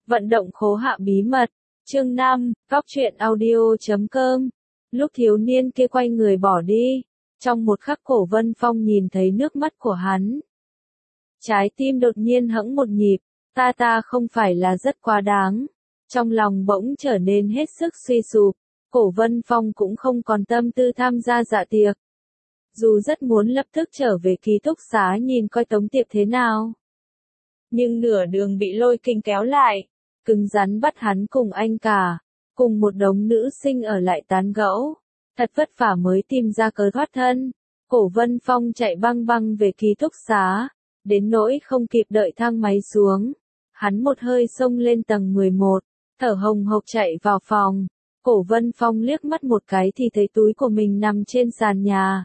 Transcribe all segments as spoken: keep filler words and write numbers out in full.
Vận động khố hạ bí mật. Chương năm, góc truyện audio.com. Lúc thiếu niên kia quay người bỏ đi, trong một khắc Cổ Vân Phong nhìn thấy nước mắt của hắn. Trái tim đột nhiên hẫng một nhịp, ta ta không phải là rất quá đáng. Trong lòng bỗng trở nên hết sức suy sụp, Cổ Vân Phong cũng không còn tâm tư tham gia dạ tiệc. Dù rất muốn lập tức trở về ký túc xá nhìn coi Tống Tiệp thế nào, nhưng nửa đường bị Lôi Kinh kéo lại, cứng rắn bắt hắn cùng anh cả, cùng một đống nữ sinh ở lại tán gẫu. Thật vất vả mới tìm ra cớ thoát thân. Cổ Vân Phong chạy băng băng về ký túc xá, đến nỗi không kịp đợi thang máy xuống. Hắn một hơi xông lên tầng mười một, thở hồng hộc chạy vào phòng. Cổ Vân Phong liếc mắt một cái thì thấy túi của mình nằm trên sàn nhà.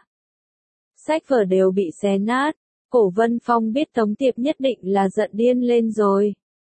Sách vở đều bị xé nát. Cổ Vân Phong biết Tống Tiệp nhất định là giận điên lên rồi.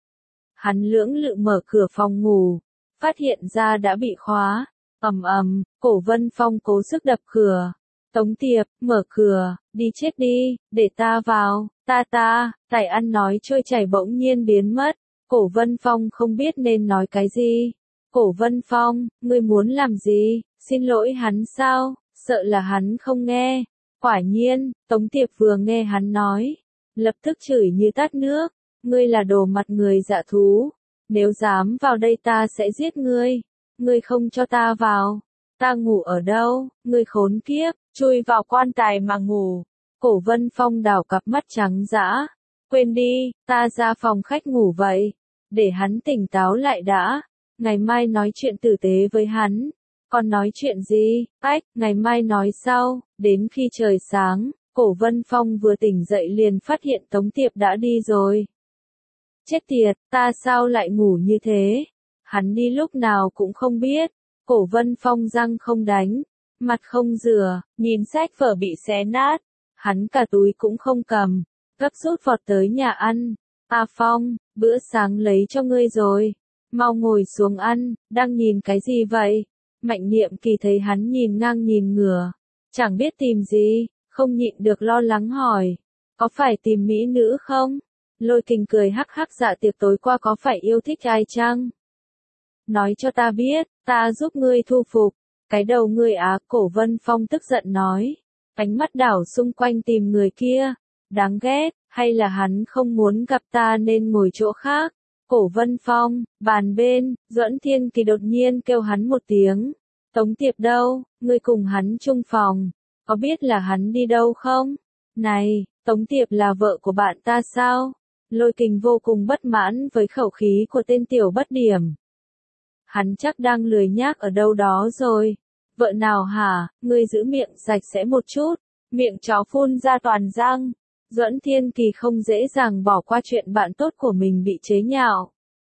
Hắn lưỡng lự mở cửa phòng ngủ, phát hiện ra đã bị khóa. Ầm ầm, Cổ Vân Phong cố sức đập cửa. Tống Tiệp, mở cửa, đi chết đi, để ta vào, ta ta, tài ăn nói trôi chảy bỗng nhiên biến mất. Cổ Vân Phong không biết nên nói cái gì. Cổ Vân Phong, ngươi muốn làm gì, xin lỗi hắn sao, sợ là hắn không nghe. Quả nhiên, Tống Tiệp vừa nghe hắn nói, lập tức chửi như tát nước, ngươi là đồ mặt người dạ thú, nếu dám vào đây ta sẽ giết ngươi, ngươi không cho ta vào, ta ngủ ở đâu, ngươi khốn kiếp, chui vào quan tài mà ngủ. Cổ Vân Phong đảo cặp mắt trắng dã, quên đi, ta ra phòng khách ngủ vậy, để hắn tỉnh táo lại đã, ngày mai nói chuyện tử tế với hắn. Còn nói chuyện gì, ách, ngày mai nói sau. Đến khi trời sáng, Cổ Vân Phong vừa tỉnh dậy liền phát hiện Tống Tiệp đã đi rồi. Chết tiệt, ta sao lại ngủ như thế? Hắn đi lúc nào cũng không biết. Cổ Vân Phong răng không đánh, mặt không rửa, nhìn sách vở bị xé nát. Hắn cả túi cũng không cầm, gấp rút vọt tới nhà ăn. A Phong, bữa sáng lấy cho ngươi rồi. Mau ngồi xuống ăn, đang nhìn cái gì vậy? Mạnh Niệm Kỳ thấy hắn nhìn ngang nhìn ngửa, chẳng biết tìm gì, không nhịn được lo lắng hỏi, có phải tìm mỹ nữ không? Lôi Kình cười hắc hắc, dạ tiệc tối qua có phải yêu thích ai chăng? Nói cho ta biết, ta giúp ngươi thu phục. Cái đầu ngươi á, Cổ Vân Phong tức giận nói, ánh mắt đảo xung quanh tìm người kia, đáng ghét, hay là hắn không muốn gặp ta nên ngồi chỗ khác? Cổ Vân Phong, bàn bên, Duẫn Thiên Kỳ đột nhiên kêu hắn một tiếng. Tống Tiệp đâu, ngươi cùng hắn chung phòng, có biết là hắn đi đâu không? Này, Tống Tiệp là vợ của bạn ta sao? Lôi Kình vô cùng bất mãn với khẩu khí của tên tiểu bất điểm. Hắn chắc đang lười nhác ở đâu đó rồi. Vợ nào hả, ngươi giữ miệng sạch sẽ một chút, miệng chó phun ra toàn răng. Duẫn Thiên Kỳ không dễ dàng bỏ qua chuyện bạn tốt của mình bị chế nhạo.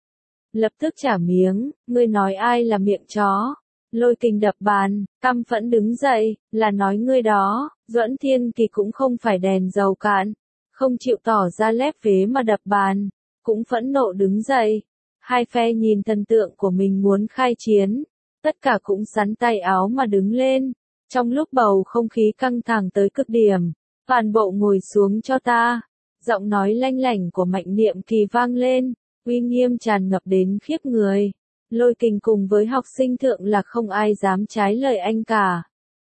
Lập tức trả miếng, ngươi nói ai là miệng chó? Lôi Kình đập bàn, căm phẫn đứng dậy, là nói ngươi đó. Duẫn Thiên Kỳ cũng không phải đèn dầu cạn, không chịu tỏ ra lép vế mà đập bàn, cũng phẫn nộ đứng dậy. Hai phe nhìn thần tượng của mình muốn khai chiến, tất cả cũng sắn tay áo mà đứng lên. Trong lúc bầu không khí căng thẳng tới cực điểm, toàn bộ ngồi xuống cho ta. Giọng nói lanh lảnh của Mạnh Niệm Kỳ vang lên, uy nghiêm tràn ngập đến khiếp người. Lôi Kình cùng với học sinh thượng là không ai dám trái lời anh cả.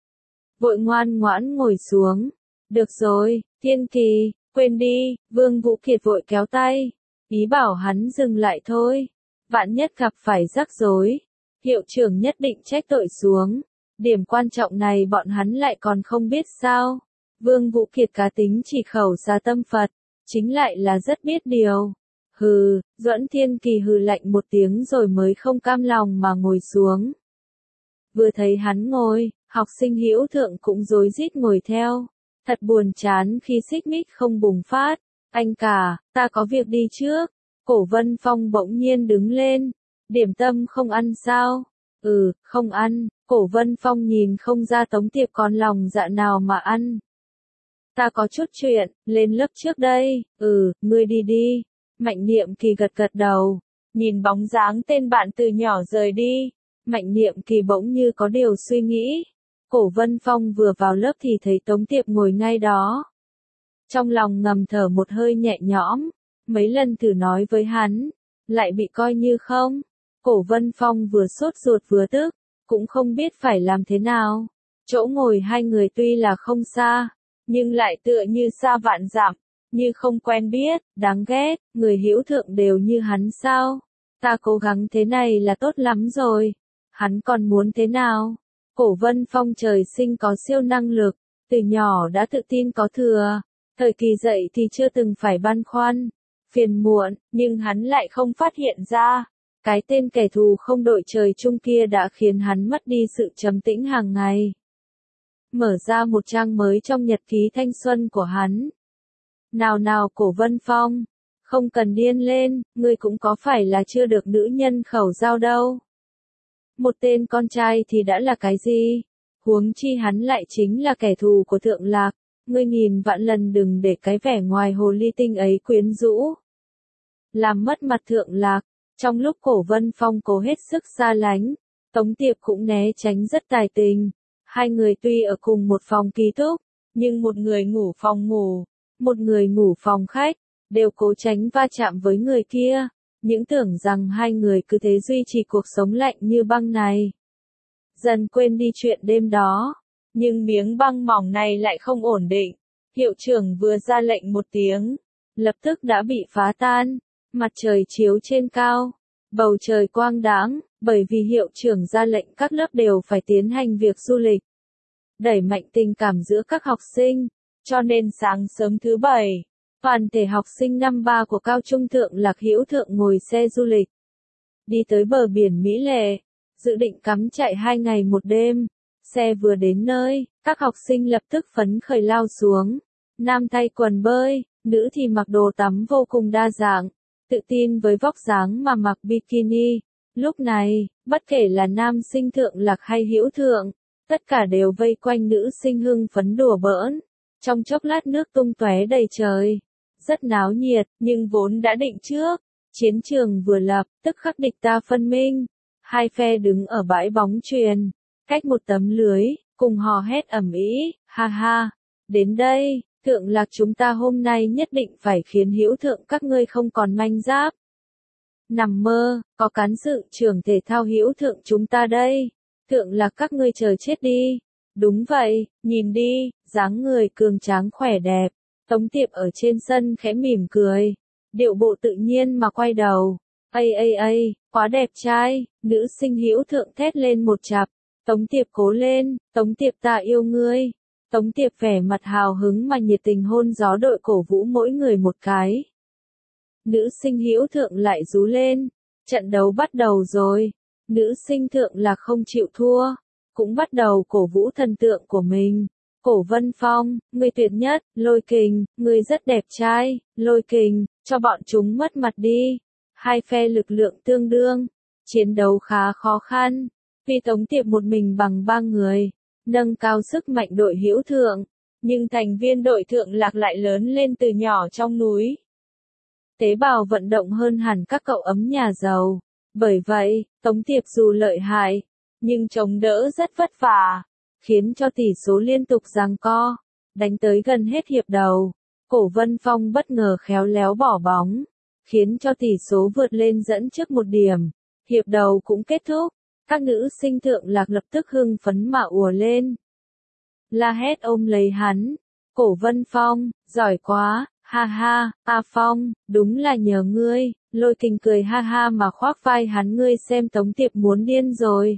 Vội ngoan ngoãn ngồi xuống. Được rồi, Thiên Kỳ, quên đi. Vương Vũ Kiệt vội kéo tay, ý bảo hắn dừng lại thôi. Vạn nhất gặp phải rắc rối, hiệu trưởng nhất định trách tội xuống. Điểm quan trọng này bọn hắn lại còn không biết sao? Vương Vũ Kiệt cá tính chỉ khẩu xá tâm Phật, chính lại là rất biết điều. Hừ, Duẫn Thiên Kỳ hừ lạnh một tiếng rồi mới không cam lòng mà ngồi xuống. Vừa thấy hắn ngồi, học sinh hữu thượng cũng rối rít ngồi theo. Thật buồn chán khi xích mích không bùng phát. Anh cả, ta có việc đi trước. Cổ Vân Phong bỗng nhiên đứng lên. Điểm tâm không ăn sao? Ừ, không ăn. Cổ Vân Phong nhìn không ra Tống Tiệp còn lòng dạ nào mà ăn. Ta có chút chuyện, lên lớp trước đây. Ừ, ngươi đi đi. Mạnh Niệm Kỳ gật gật đầu, nhìn bóng dáng tên bạn từ nhỏ rời đi. Mạnh Niệm Kỳ bỗng như có điều suy nghĩ. Cổ Vân Phong vừa vào lớp thì thấy Tống Tiệp ngồi ngay đó. Trong lòng ngầm thở một hơi nhẹ nhõm, mấy lần thử nói với hắn, lại bị coi như không. Cổ Vân Phong vừa sốt ruột vừa tức, cũng không biết phải làm thế nào. Chỗ ngồi hai người tuy là không xa, nhưng lại tựa như xa vạn dặm, như không quen biết, đáng ghét, người hữu thượng đều như hắn sao? Ta cố gắng thế này là tốt lắm rồi, hắn còn muốn thế nào? Cổ Vân Phong trời sinh có siêu năng lực, từ nhỏ đã tự tin có thừa, thời kỳ dậy thì chưa từng phải băn khoăn, phiền muộn, nhưng hắn lại không phát hiện ra. Cái tên kẻ thù không đội trời chung kia đã khiến hắn mất đi sự trầm tĩnh hàng ngày. Mở ra một trang mới trong nhật ký thanh xuân của hắn. Nào nào Cổ Vân Phong, không cần điên lên, ngươi cũng có phải là chưa được nữ nhân khẩu giao đâu. Một tên con trai thì đã là cái gì? Huống chi hắn lại chính là kẻ thù của Thượng Lạc, ngươi nghìn vạn lần đừng để cái vẻ ngoài hồ ly tinh ấy quyến rũ. Làm mất mặt Thượng Lạc. Trong lúc Cổ Vân Phong cố hết sức xa lánh, Tống Tiệp cũng né tránh rất tài tình. Hai người tuy ở cùng một phòng ký túc, nhưng một người ngủ phòng ngủ, một người ngủ phòng khách, đều cố tránh va chạm với người kia. Những tưởng rằng hai người cứ thế duy trì cuộc sống lạnh như băng này. Dần quên đi chuyện đêm đó, nhưng miếng băng mỏng này lại không ổn định. Hiệu trưởng vừa ra lệnh một tiếng, lập tức đã bị phá tan. Mặt trời chiếu trên cao, bầu trời quang đãng, bởi vì hiệu trưởng ra lệnh các lớp đều phải tiến hành việc du lịch. Đẩy mạnh tình cảm giữa các học sinh, cho nên sáng sớm thứ bảy, toàn thể học sinh năm ba của cao trung Thượng Lạc Hữu Thượng ngồi xe du lịch. Đi tới bờ biển Mỹ Lệ, dự định cắm trại hai ngày một đêm. Xe vừa đến nơi, các học sinh lập tức phấn khởi lao xuống. Nam thay quần bơi, nữ thì mặc đồ tắm vô cùng đa dạng. Tự tin với vóc dáng mà mặc bikini. Lúc này, bất kể là nam sinh Thượng Lạc hay Hữu Thượng, tất cả đều vây quanh nữ sinh hưng phấn đùa bỡn. Trong chốc lát nước tung tóe đầy trời. Rất náo nhiệt, nhưng vốn đã định trước. Chiến trường vừa lập, tức khắc địch ta phân minh. Hai phe đứng ở bãi bóng chuyền, cách một tấm lưới, cùng hò hét ầm ĩ, ha ha. Đến đây. Thượng Lạc chúng ta hôm nay nhất định phải khiến Hữu Thượng các ngươi không còn manh giáp. Nằm mơ, có cán sự trưởng thể thao Hữu Thượng chúng ta đây. Thượng Lạc các ngươi chờ chết đi. Đúng vậy, nhìn đi, dáng người cường tráng khỏe đẹp. Tống Tiệp ở trên sân khẽ mỉm cười. Điệu bộ tự nhiên mà quay đầu. Ây ây ây, quá đẹp trai, nữ sinh Hữu Thượng thét lên một chặp. Tống Tiệp cố lên, Tống Tiệp ta yêu ngươi. Tống Tiệp vẻ mặt hào hứng mà nhiệt tình hôn gió đội cổ vũ mỗi người một cái. Nữ sinh Hữu Thượng lại rú lên. Trận đấu bắt đầu rồi. Nữ sinh Thượng Lạc không chịu thua. Cũng bắt đầu cổ vũ thần tượng của mình. Cổ Vân Phong, ngươi tuyệt nhất, Lôi Kình, ngươi rất đẹp trai, Lôi Kình, cho bọn chúng mất mặt đi. Hai phe lực lượng tương đương. Chiến đấu khá khó khăn. Vì Tống Tiệp một mình bằng ba người. Nâng cao sức mạnh đội Hữu Thượng, nhưng thành viên đội Thượng Lạc lại lớn lên từ nhỏ trong núi. Tế bào vận động hơn hẳn các cậu ấm nhà giàu. Bởi vậy, Tống Tiệp dù lợi hại, nhưng chống đỡ rất vất vả, khiến cho tỷ số liên tục giằng co. Đánh tới gần hết hiệp đầu, Cổ Vân Phong bất ngờ khéo léo bỏ bóng, khiến cho tỷ số vượt lên dẫn trước một điểm. Hiệp đầu cũng kết thúc. Các nữ sinh Thượng Lạc lập tức hưng phấn mà ùa lên. La hét ôm lấy hắn. Cổ Vân Phong, giỏi quá, ha ha, A Phong, đúng là nhờ ngươi. Lôi Kình cười ha ha mà khoác vai hắn, ngươi xem Tống Tiệp muốn điên rồi.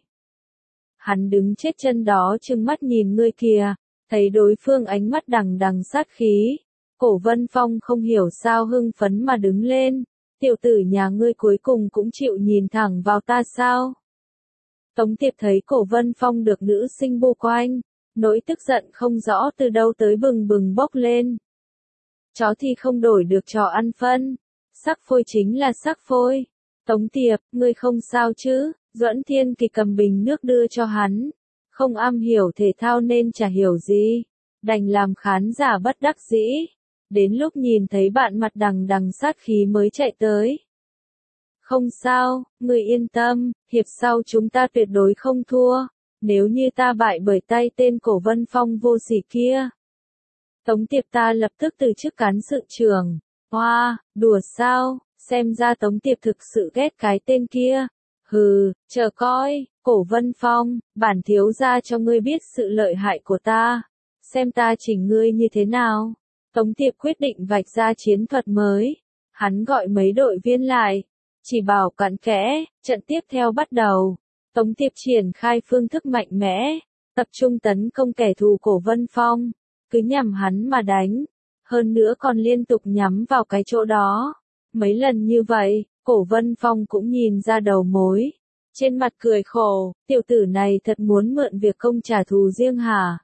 Hắn đứng chết chân đó trừng mắt nhìn ngươi kìa, thấy đối phương ánh mắt đằng đằng sát khí. Cổ Vân Phong không hiểu sao hưng phấn mà đứng lên. Tiểu tử nhà ngươi cuối cùng cũng chịu nhìn thẳng vào ta sao? Tống Tiệp thấy Cổ Vân Phong được nữ sinh bu quanh, nỗi tức giận không rõ từ đâu tới bừng bừng bốc lên. Chó thì không đổi được trò ăn phân, sắc phôi chính là sắc phôi. Tống Tiệp, ngươi không sao chứ? Duẫn Thiên Kỳ cầm bình nước đưa cho hắn. Không am hiểu thể thao nên chả hiểu gì, đành làm khán giả bất đắc dĩ. Đến lúc nhìn thấy bạn mặt đằng đằng sát khí mới chạy tới. Không sao, ngươi yên tâm, hiệp sau chúng ta tuyệt đối không thua, nếu như ta bại bởi tay tên Cổ Vân Phong vô sỉ kia. Tống Tiệp ta lập tức từ chức cán sự trưởng. Hoa, wow, đùa sao, Xem ra Tống Tiệp thực sự ghét cái tên kia. Hừ, chờ coi, Cổ Vân Phong, bản thiếu gia cho ngươi biết sự lợi hại của ta. Xem ta chỉnh ngươi như thế nào. Tống Tiệp quyết định vạch ra chiến thuật mới. Hắn gọi mấy đội viên lại. Chỉ bảo cặn kẽ, trận tiếp theo bắt đầu. Tống Tiệp triển khai phương thức mạnh mẽ. Tập trung tấn công kẻ thù Cổ Vân Phong. Cứ nhằm hắn mà đánh. Hơn nữa còn liên tục nhắm vào cái chỗ đó. Mấy lần như vậy, Cổ Vân Phong cũng nhìn ra đầu mối. Trên mặt cười khổ, tiểu tử này thật muốn mượn việc công trả thù riêng hả?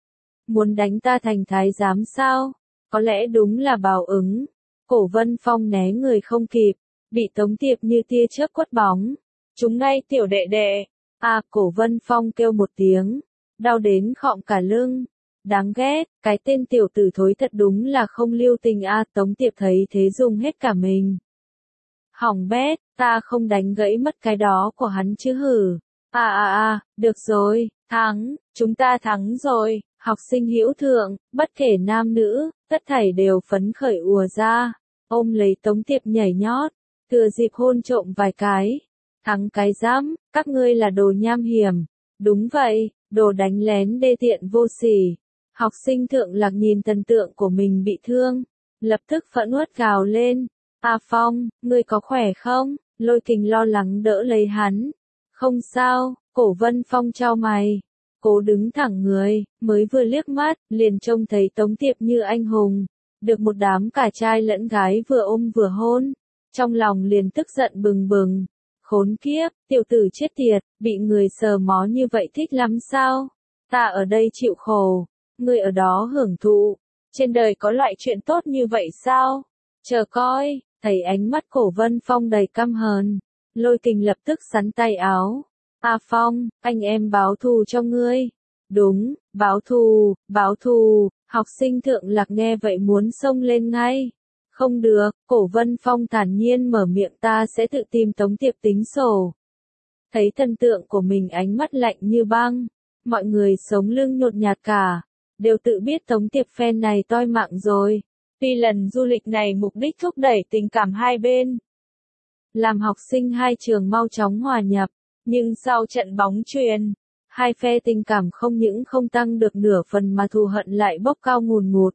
Muốn đánh ta thành thái giám sao? Có lẽ đúng là báo ứng. Cổ Vân Phong né người không kịp, bị Tống Tiệp như tia chớp quất bóng. Trúng ngay tiểu đệ đệ. À, Cổ Vân Phong kêu một tiếng, đau đến khọng cả lưng. Đáng ghét, cái tên tiểu tử thối thật đúng là không lưu tình a. Tống Tiệp thấy thế dùng hết cả mình. Hỏng bét, ta không đánh gãy mất cái đó của hắn chứ hử. À à à, được rồi, thắng, chúng ta thắng rồi. Học sinh hữu thượng, bất kể nam nữ, tất thảy đều phấn khởi ùa ra. Ôm lấy Tống Tiệp nhảy nhót, thừa dịp hôn trộm vài cái. Thắng cái dám, các ngươi là đồ nham hiểm. Đúng vậy, đồ đánh lén đê tiện vô sỉ. Học sinh thượng lạc nhìn thần tượng của mình bị thương, lập tức phẫn uất gào lên. A Phong, ngươi có khỏe không? Lôi Kình lo lắng đỡ lấy hắn. Không sao, Cổ Vân Phong chau mày. Cố đứng thẳng người, mới vừa liếc mắt, liền trông thấy Tống Tiệp như anh hùng. Được một đám cả trai lẫn gái vừa ôm vừa hôn. Trong lòng liền tức giận bừng bừng. Khốn kiếp, tiểu tử chết tiệt, bị người sờ mó như vậy thích lắm sao? Ta ở đây chịu khổ. Ngươi ở đó hưởng thụ. Trên đời có loại chuyện tốt như vậy sao? Chờ coi, thấy ánh mắt Cổ Vân Phong đầy căm hờn. Lôi Kình lập tức sắn tay áo. A Phong, anh em báo thù cho ngươi. Đúng, báo thù, báo thù. Học sinh thượng lạc nghe vậy muốn xông lên ngay. Không được, Cổ Vân Phong thản nhiên mở miệng, ta sẽ tự tìm Tống Tiệp tính sổ. Thấy thần tượng của mình ánh mắt lạnh như băng. Mọi người sống lưng nhột nhạt cả. Đều tự biết Tống Tiệp fan này toi mạng rồi. Tuy lần du lịch này mục đích thúc đẩy tình cảm hai bên, làm học sinh hai trường mau chóng hòa nhập, nhưng sau trận bóng chuyền, hai phe tình cảm không những không tăng được nửa phần mà thù hận lại bốc cao ngùn ngụt.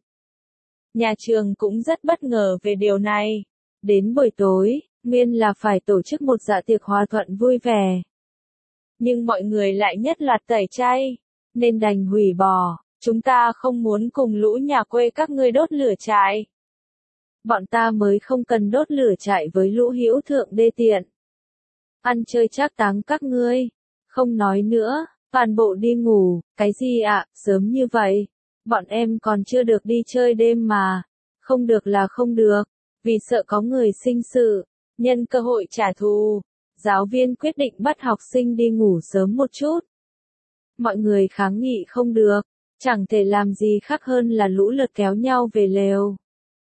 Nhà trường cũng rất bất ngờ về điều này. Đến buổi tối, nguyên là phải tổ chức một dạ tiệc hòa thuận vui vẻ. Nhưng mọi người lại nhất loạt tẩy chay, nên đành hủy bỏ. Chúng ta không muốn cùng lũ nhà quê các ngươi đốt lửa trại. Bọn ta mới không cần đốt lửa trại với lũ hữu thượng đê tiện. Ăn chơi trác táng các ngươi. Không nói nữa, toàn bộ đi ngủ. Cái gì ạ, sớm như vậy. Bọn em còn chưa được đi chơi đêm mà. Không được là không được. Vì sợ có người sinh sự, nhân cơ hội trả thù. Giáo viên quyết định bắt học sinh đi ngủ sớm một chút. Mọi người kháng nghị không được. Chẳng thể làm gì khác hơn là lũ lượt kéo nhau về lều.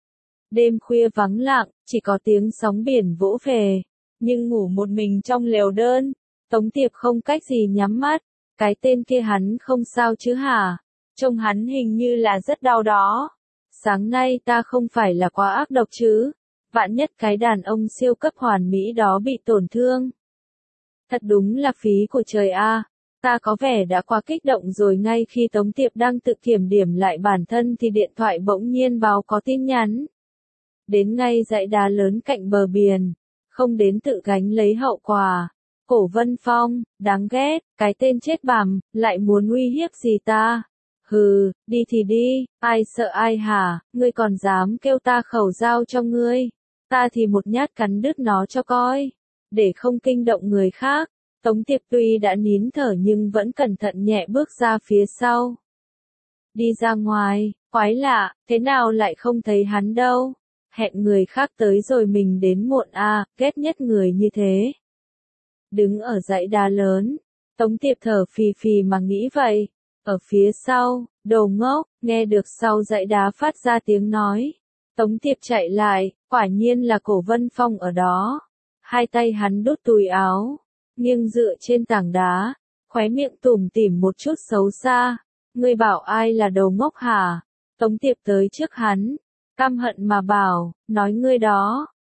Đêm khuya vắng lặng, chỉ có tiếng sóng biển vỗ về. Nhưng ngủ một mình trong lều đơn, Tống Tiệp không cách gì nhắm mắt. Cái tên kia hắn không sao chứ hả? Trông hắn hình như là rất đau đó. Sáng nay ta không phải là quá ác độc chứ? Vạn nhất cái đàn ông siêu cấp hoàn mỹ đó bị tổn thương. Thật đúng là phí của trời a. Ta có vẻ đã quá kích động rồi. Ngay khi Tống Tiệp đang tự kiểm điểm lại bản thân thì điện thoại bỗng nhiên báo có tin nhắn. Đến ngay dãy đá lớn cạnh bờ biển, không đến tự gánh lấy hậu quả. Cổ Vân Phong, đáng ghét, cái tên chết bằm, lại muốn uy hiếp gì ta? Hừ, đi thì đi, ai sợ ai hả, ngươi còn dám kêu ta khẩu dao cho ngươi. Ta thì một nhát cắn đứt nó cho coi, để không kinh động người khác. Tống Tiệp tuy đã nín thở nhưng vẫn cẩn thận nhẹ bước ra phía sau. Đi ra ngoài, quái lạ, thế nào lại không thấy hắn đâu. Hẹn người khác tới rồi mình đến muộn à, ghét nhất người như thế. Đứng ở dãy đá lớn, Tống Tiệp thở phì phì mà nghĩ vậy. Ở phía sau, đồ ngốc, nghe được sau dãy đá phát ra tiếng nói. Tống Tiệp chạy lại, quả nhiên là Cổ Vân Phong ở đó. Hai tay hắn đút túi áo, nghiêng dựa trên tảng đá, khóe miệng tủm tỉm một chút xấu xa. Ngươi bảo ai là đồ ngốc hả? Tống Tiệp tới trước hắn, căm hận mà bảo, nói ngươi đó,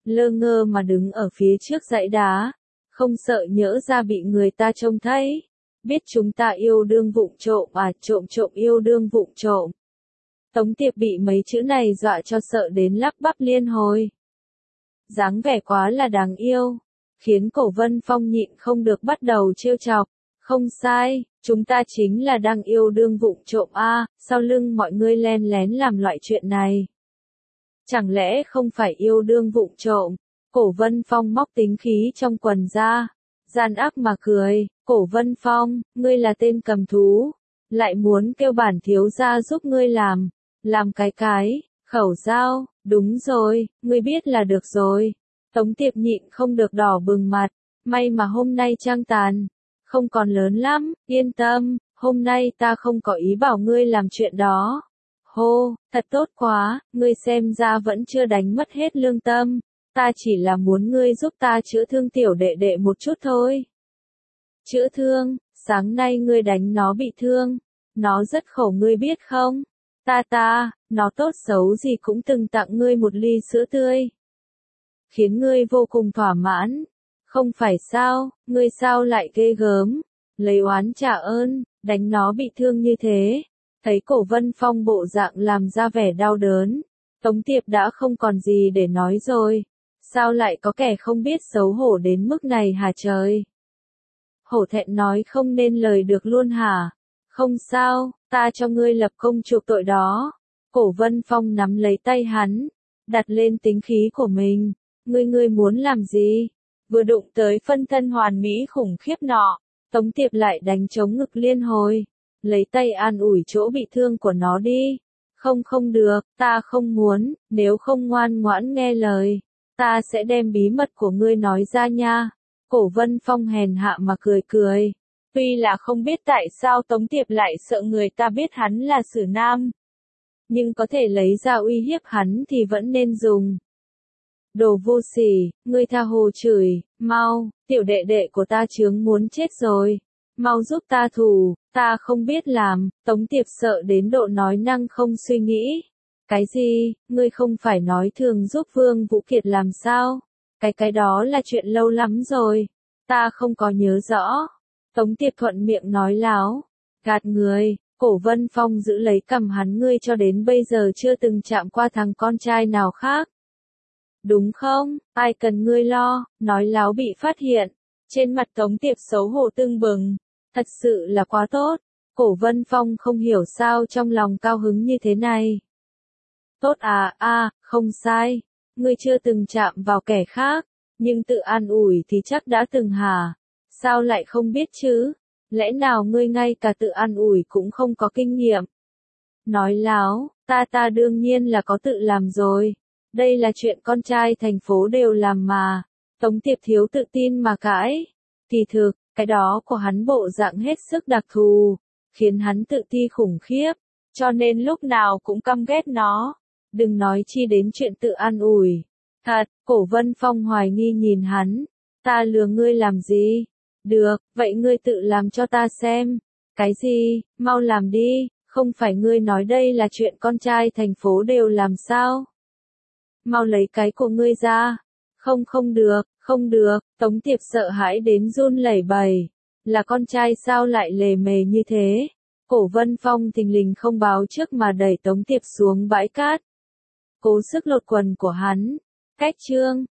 lơ ngơ mà đứng ở phía trước dãy đá, không sợ nhỡ ra bị người ta trông thấy. Biết chúng ta yêu đương vụng trộm à, trộm trộm yêu đương vụng trộm. Tống Tiệp bị mấy chữ này dọa cho sợ đến lắp bắp liên hồi. Dáng vẻ quá là đáng yêu, khiến Cổ Vân Phong nhịn không được bắt đầu trêu chọc. Không sai, chúng ta chính là đang yêu đương vụng trộm a, sau lưng mọi người len lén làm loại chuyện này. Chẳng lẽ không phải yêu đương vụng trộm? Cổ Vân Phong móc tính khí trong quần ra, gian ác mà cười. Cổ Vân Phong, ngươi là tên cầm thú, lại muốn kêu bản thiếu gia giúp ngươi làm, làm cái cái, khẩu dao, đúng rồi, ngươi biết là được rồi. Tống Tiệp nhịn không được đỏ bừng mặt, may mà hôm nay trăng tàn, không còn lớn lắm, yên tâm, hôm nay ta không có ý bảo ngươi làm chuyện đó. Hô, thật tốt quá, ngươi xem ra vẫn chưa đánh mất hết lương tâm, ta chỉ là muốn ngươi giúp ta chữa thương tiểu đệ đệ một chút thôi. Chữa thương, sáng nay ngươi đánh nó bị thương, nó rất khổ ngươi biết không? Ta ta, nó tốt xấu gì cũng từng tặng ngươi một ly sữa tươi. Khiến ngươi vô cùng thỏa mãn, không phải sao, ngươi sao lại ghê gớm, lấy oán trả ơn, đánh nó bị thương như thế. Thấy Cổ Vân Phong bộ dạng làm ra vẻ đau đớn, Tống Tiệp đã không còn gì để nói rồi, sao lại có kẻ không biết xấu hổ đến mức này hả trời? Hổ thẹn nói không nên lời được luôn hả? Không sao, ta cho ngươi lập công chuộc tội đó. Cổ Vân Phong nắm lấy tay hắn, đặt lên tính khí của mình. Ngươi ngươi muốn làm gì? Vừa đụng tới phân thân hoàn mỹ khủng khiếp nọ, Tống Tiệp lại đánh trống ngực liên hồi. Lấy tay an ủi chỗ bị thương của nó đi. Không không được, ta không muốn, nếu không ngoan ngoãn nghe lời, ta sẽ đem bí mật của ngươi nói ra nha. Cổ Vân Phong hèn hạ mà cười cười. Tuy là không biết tại sao Tống Tiệp lại sợ người ta biết hắn là Sử Nam, nhưng có thể lấy ra uy hiếp hắn thì vẫn nên dùng. Đồ vô sỉ, ngươi tha hồ chửi, mau, tiểu đệ đệ của ta chướng muốn chết rồi, mau giúp ta thủ, ta không biết làm. Tống Tiệp sợ đến độ nói năng không suy nghĩ. Cái gì, ngươi không phải nói thường giúp Vương Vũ Kiệt làm sao? Cái cái đó là chuyện lâu lắm rồi, ta không có nhớ rõ. Tống Tiệp thuận miệng nói láo, gạt người. Cổ Vân Phong giữ lấy cầm hắn, ngươi cho đến bây giờ chưa từng chạm qua thằng con trai nào khác. Đúng không, ai cần ngươi lo, nói láo bị phát hiện. Trên mặt Tống Tiệp xấu hổ tưng bừng, thật sự là quá tốt. Cổ Vân Phong không hiểu sao trong lòng cao hứng như thế này. Tốt à, a, không sai, ngươi chưa từng chạm vào kẻ khác, nhưng tự an ủi thì chắc đã từng hả? Sao lại không biết chứ? Lẽ nào ngươi ngay cả tự an ủi cũng không có kinh nghiệm? Nói láo, ta ta đương nhiên là có tự làm rồi. Đây là chuyện con trai thành phố đều làm mà. Tống Tiệp thiếu tự tin mà cãi. Kỳ thực, cái đó của hắn bộ dạng hết sức đặc thù, khiến hắn tự ti khủng khiếp, cho nên lúc nào cũng căm ghét nó. Đừng nói chi đến chuyện tự an ủi. Thật, Cổ Vân Phong hoài nghi nhìn hắn. Ta lừa ngươi làm gì? Được, vậy ngươi tự làm cho ta xem. Cái gì, mau làm đi, không phải ngươi nói đây là chuyện con trai thành phố đều làm sao? Mau lấy cái của ngươi ra. Không không được, không được, Tống Tiệp sợ hãi đến run lẩy bẩy. Là con trai sao lại lề mề như thế? Cổ Vân Phong thình lình không báo trước mà đẩy Tống Tiệp xuống bãi cát. Cố sức lột quần của hắn. Cách chương